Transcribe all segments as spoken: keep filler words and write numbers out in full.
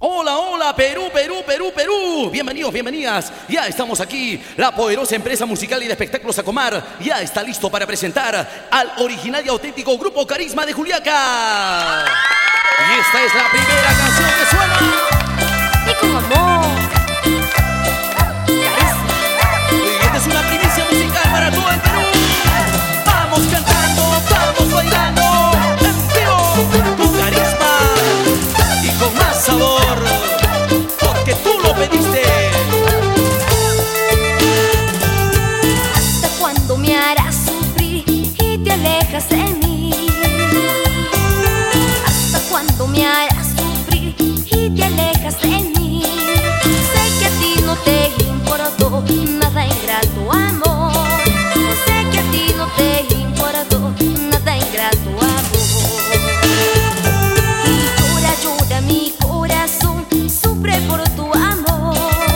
Hola, hola, Perú, Perú, Perú, Perú. Bienvenidos, bienvenidas. Ya estamos aquí. La poderosa empresa musical y de espectáculos Sacomar ya está listo para presentar al original y auténtico grupo Carisma de Juliaca. Y esta es la primera canción que suena. Y con amor. Y esta es una primicia musical para todo el Perú. Vamos cantando, vamos bailando. En vivo, con carisma y con más sabor, porque tú lo pediste. ¿Hasta cuándo me harás sufrir y te alejas de mí? ¿Hasta cuándo me harás sufrir y te alejas de mí? Sé que a ti no te importó nada, ingrato amor. Sé que a ti no te importó nada, ingrato amor. Y llora, llora mi corazón, sufre por tu amor.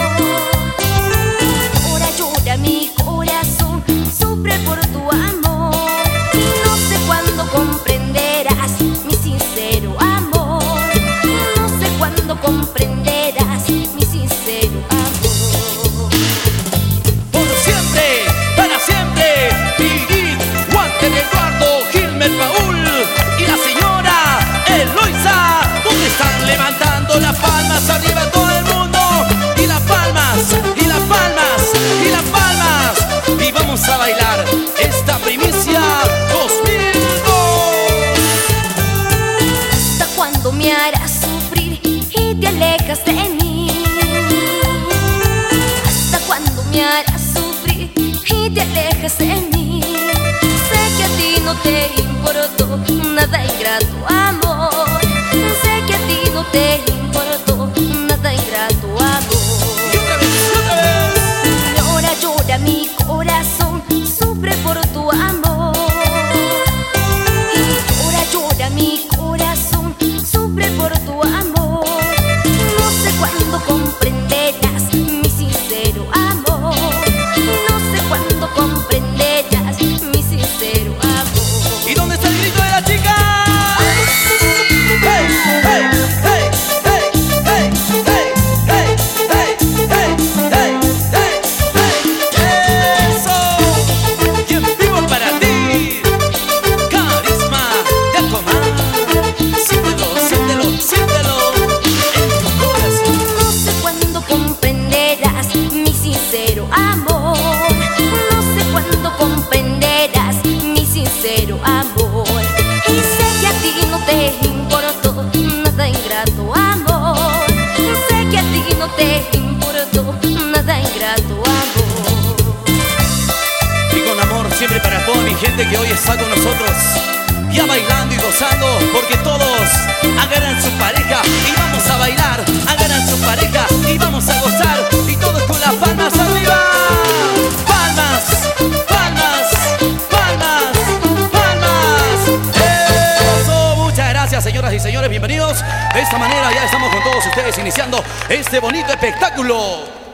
Llora, llora mi corazón, sufre por tu amor. Y no sé cuándo comprenderás mi sincero amor. No sé cuándo comprenderás mi sincero amor. Por siempre, para siempre, Piguín, Walter, Eduardo, Gilmer, Paul y la señora Eloisa, donde están levantando las palmas arriba todo el mundo. Y las palmas, y las palmas, y las palmas. Y vamos a bailar esta primicia dos mil dos. ¿Hasta cuándo me harás sufrir y te alejas de mí? ¿Hasta cuándo me harás sufrir y te alejas de mí? Sé que a ti no te importó nada, ingrato amor. Sé que a ti no te importó nada, ingrato amor. Y otra vez, y otra vez. Llora, llora mi corazón, sufre por tu amor. Y llora, llora mi corazón, sufre por tu amor. No sé cuándo comprenderás mi sincero amor. No sé cuándo comprenderás mi sincero amor. ¿Y dónde está el grito de la chica? ¡Hey, hey, hey, hey, hey, hey, hey, hey, hey, hey, hey, hey! ¡Eso! ¡Y en vivo para ti! Carisma de Sacomar. Siéntelo, siéntelo, siéntelo en tu corazón. No sé cuándo comprenderás mi sincero amor. No sé cuándo comprenderás mi sincero amor. Y sé que a ti no te importó nada, ingrato amor. Sé que a ti no te importó nada, ingrato amor. Y con amor siempre para toda mi gente que hoy está con nosotros, ya bailando y gozando, porque todos agarran su pareja y vamos a bailar. Agarran su pareja y vamos a gozar, y todos con las palmas arriba. Palmas, palmas, palmas, palmas. Eso, muchas gracias, señoras y señores, bienvenidos. De esta manera ya estamos con todos ustedes iniciando este bonito espectáculo.